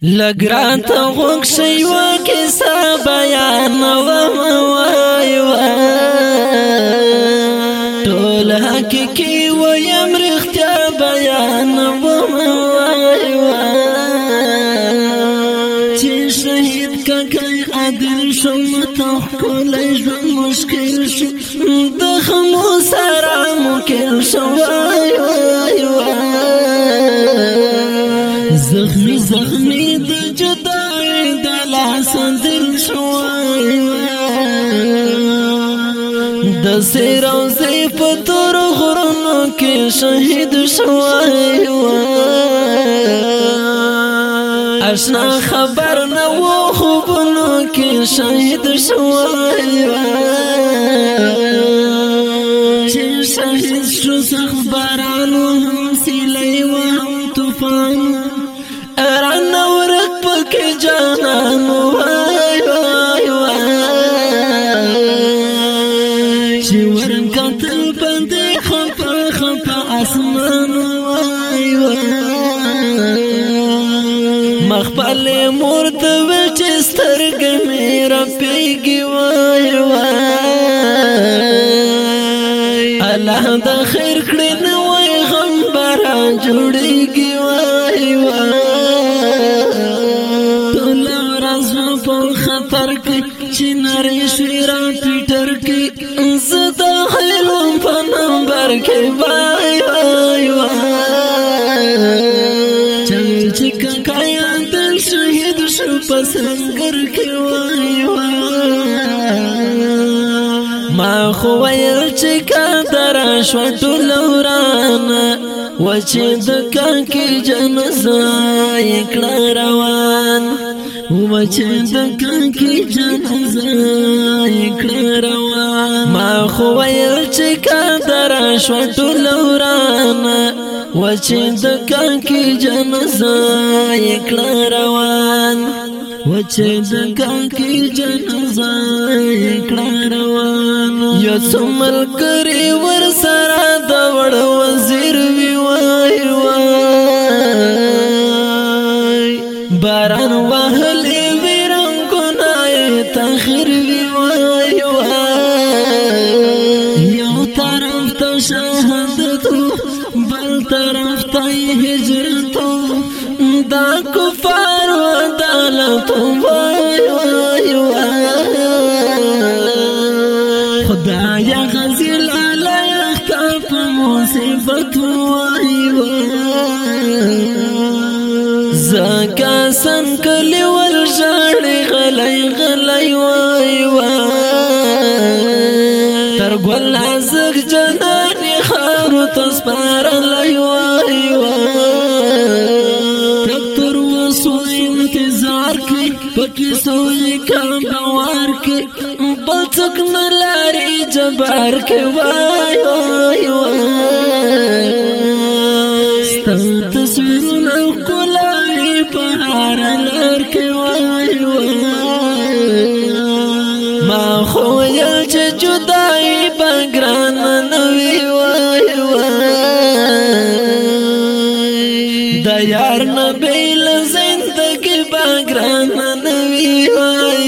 لګران ته غوږ شي وکیسه بیانوم وای ټول حقیقي ویم رښتیا بیانوم وای چې شهید کاکای عادل شو متخکلی ژوند مشکل شو د خمو سره مکل شو وای زخمی زخمی د جدای د لاس دل شوای د سیر او زیف تور غرونو کې شهید شوای اشنا خبر نه و خوبونو کې شهید شوای چې شهید شو خبرانو هم سیلې و هم طوفان اران ورک پک جانان وای وای وای چې ورن قتل باندې خفا خفا اسمان وای وای مخبل مرد وچ سترګ میرا پیږي وای وای الله د خیر کړي نو وای غم برا جوړيږي وای وای چناري شیرا پیټر کې زدا خیلم په نمبر کې وای وای وای چې کایا دل شهید شو پسنګر کې وای وای ما خو ویل چې قدر شو ټول وران و چې د کاکي جنازه کړه روان و چې د کاکي جنازه کړه روان ما خو ویل چې قدر شو ټول وران و چې د کاکي جنازه کړه روان و چې د کاکي جنازه کړه روان یو څومل کری ور سره د وړ وزیر وی وای وای باران وهلې ویران ګنای تخیر وی وای وای یو طرف ته شهادت بل طرف ته هجرت دا کفار عدالت وای وای خدای غزل علیه کاف مصیبت وای زکا سن کلی ول ژړې غلای غلای وای وای تر ګل ازګ جنان خار تسپار لای وای وای تر وسوي انتظار کې پکې سوې کم بوار کې بل څوک نه لاري جبار کې وای وای وای ست تصویرونه کولای په هر لار کې وای وای ما خو یې چې جدای بګران نه وی وای وای د یار نه بیل زندګي بګران نه وی وای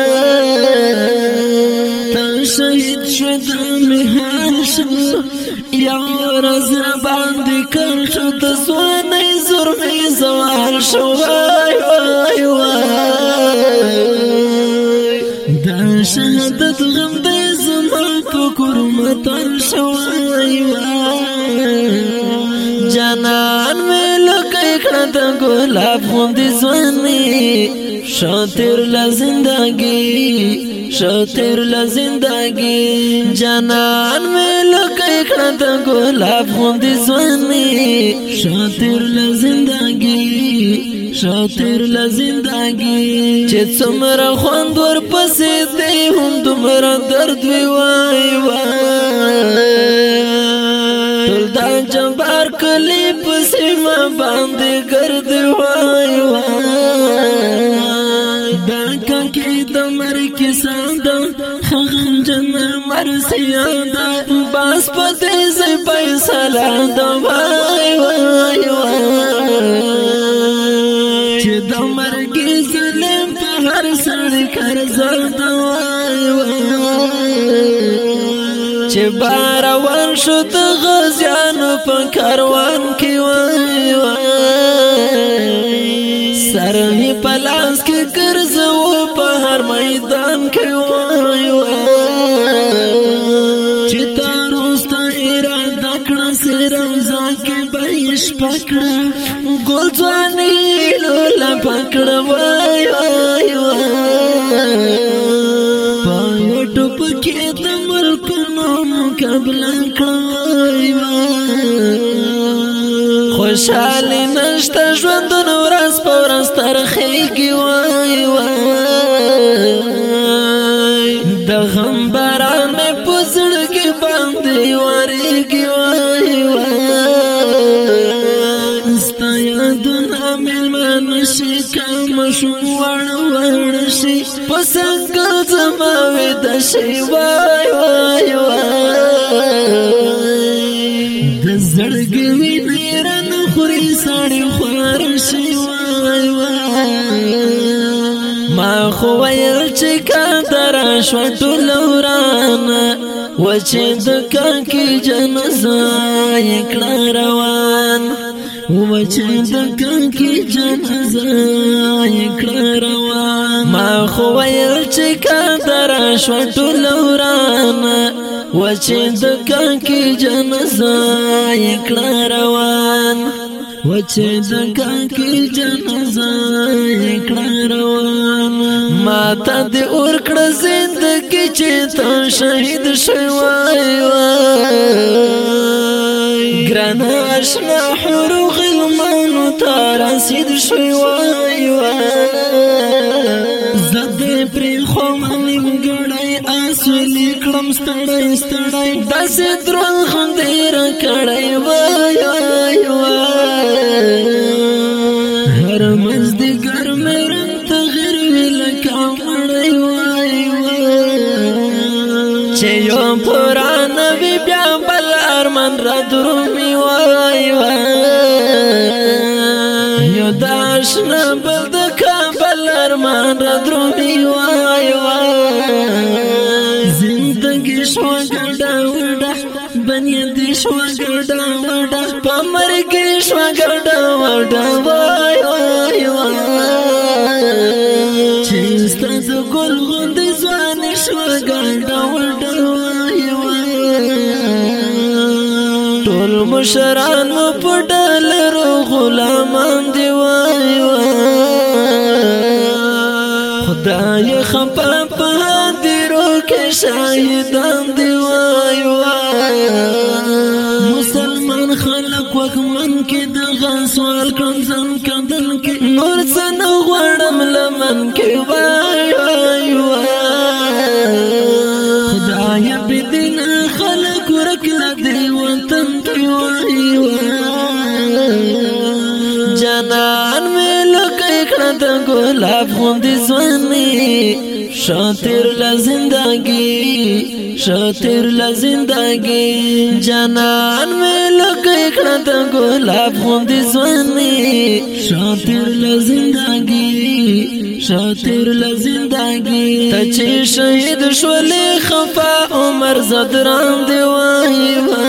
وای شهید شو د مهان شو یا ورځ باندې کړ شو د سوانې زور می زوال شو وای وای وای دا شهادت غم دې زما په کورمتل شو وای وای جانان مې لکه کړه د ګلاب غوندې ځواني شاطر لا زندگی شاطر لا زندگی جانان میں لکه کړه د ګلاب غوندې ځواني شاطر لا زندگی شاطر لا زندگی چې څومره خوند ور پسې دی هم دومره درد وی وای وای ټول دا جبار کلی پسې ما باندې ګرد وای وای دا کاکي د مرګ ساده خغم جن مرسیاده باس پته زې فیصله دا وای وای وای چې د مرګي ظلم په هر سړی کرزل دوای چې باروان شو د غازیانو په کاروان کې وای سر می پلاس کې ګرځو په هر میدان کې وای چې تاروستا اراده کړه سروزا کې بهش پکړه ګل ځواني لولا پکړه وای وای پایو ټوپ کې د ملکونو مقابله کړای خوشحالي نشته ژوندون ورځ په ورځ ترخیږي وای د غم باران مې په زړه کې باندې وریږي وای ستا یادونه مېلمانه شي کم شو وړ شي په څنګه زما ویده شي وای د زړګي وینې رانه خوري ساړې خوار شي وای ما خو ویل چې قدر شوه ټول ورانه وچې د کاکي جنازه یې کړه روان وچې د کاکي جنازه یې کړه روان ما خو ویل چې قدر شوه ټول ورانه وچې د کاکي جنازه یې کړه روان وچې د کاکي جنازه یې کړه روان ما ته دې ورکړه زندګي چې ته شهید شوی وای ګران اشنا حورو غلمانو ته رسید شوی وای زه دې پرېښوم نیمګړی آس ویلې کړم ستړی ستړی داسې دروند غوندې راکړی وای هر مازدیګر مې رنګ تغیر وي لکه مړی وای چې یو پرانه وي بیا بل ارمان را درومي وای یو د اشنا بل د کابل ارمان را درومي وای زندګي شوه ګډه وډه بنیادي شوه ګډه وډه په مرګي شوه ګډه وډه وای چې ستا د ګل غوندې ځواني شوه ګډه وډه وای ټول مشرانو په ډالرو غلامان دی وای خدای خپه په هدیرو کې شاهدان دی وای مسلمان خلق وکمن کې د غسوال کړم ځان کدل کې نور څه نه غواړم لمن کې وای خدای په دین خلق ورکړه دی وطن کې وای جانان مې لکه کړه د ګلاب غوندې ځواني شاطر لا زندگی شاطر لا زندگی جانان میں لگے کړه د ګلاب غوندې ځواني شاطر لا زندگی شاطر لا زندگی ته چې شهید شولې خفا عمر زدران دی وای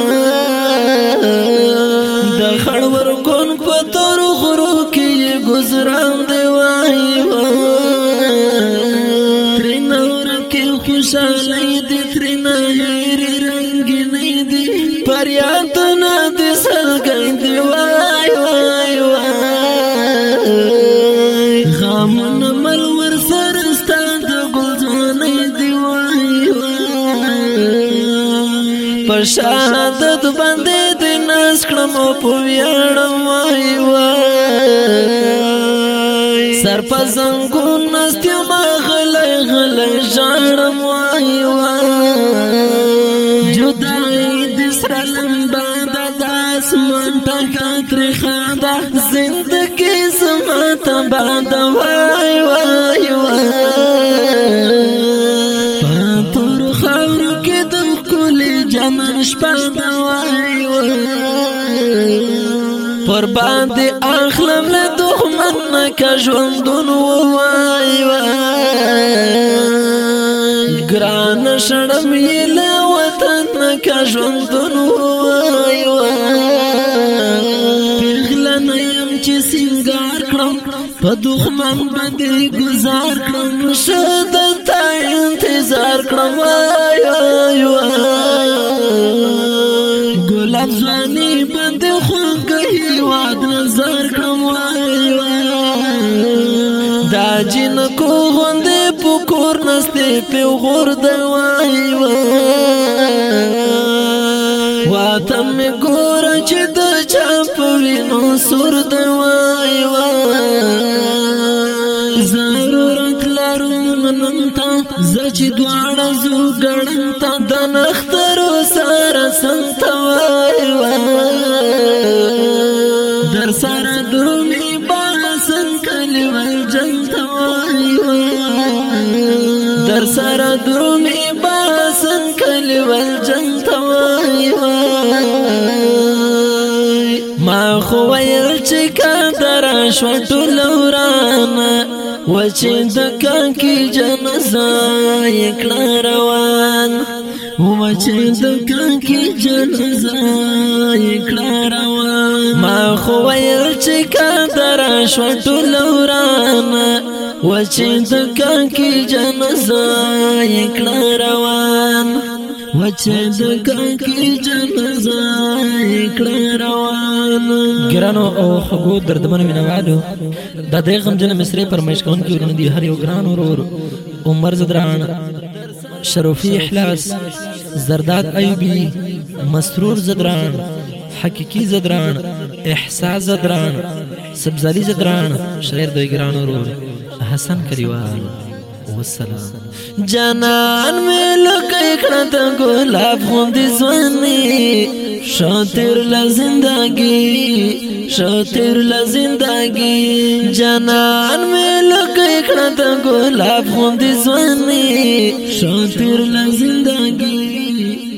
د خړور کون په تور غرو کې گزران دی وای خوشالی دی ترنا هیری رنگی نی دی پریادنا دی سلگئی دی وای غامن ملور سرستا دا گلزوانی دی وای پر شهادت بنده دی ناس کړم په ویاړم وای سر په زنګون نستیم غلی غلی ژاړم وای جدائی د سره لمبه ده د اسمان ټکه ترخه ده زندګي زما تباه ده وای په تور خاورو کې د ښکلي جمع شپه ده وای پر باندې اخلم له دښمن نکا ژوندون وای ګران شړم یې له وطن نکا ژوندون وای پیغله نه یم چې سینګار کړم په دښمن باندې گزار کړم ښه درته انتظار کړم ګلاب ځواني باندې خوږه هېواد نظر کړم دا جنکو غوندې په کور نستې پیغور د واته مې ګوره چې د چا په وینو سور د ضرورت لرم نن ته زه چې دواړه ځو ګړن ته د نخترو سره سم ته در سره درومي باسن کلیوال جنګ ته در سره درومي باسن کلیوال جنګ ته ما خو ویل چې قدر شو ټول ورانه و چې د کاکي جنازه یې کړه روان و چې د کاکي جنازه یې کړه روان ما خو ویل چې قدر شو ټول ورانه و چې د کاکي جنازه یې کړه روان وچه د کاکي جنازه کړه روان ګرانو او خغو دردمن مینوالو د دې غمجن مصری پرمیش کون کې ورونه دي هر یو ګران ورور عمر زدران شرفي احلاس زرداد ایوبی مسرور زدران حقیقی زدران احساس زدران سبزالی زدران شاعر دوی ګران ورور حسن کلیوال والسلام جانان میں لکه کړه ته ګلاب غوندې ځواني شاطر لا زندگی شاطر لا زندگی جانان میں لکه کړه ته ګلاب غوندې ځواني شاطر لا زندگی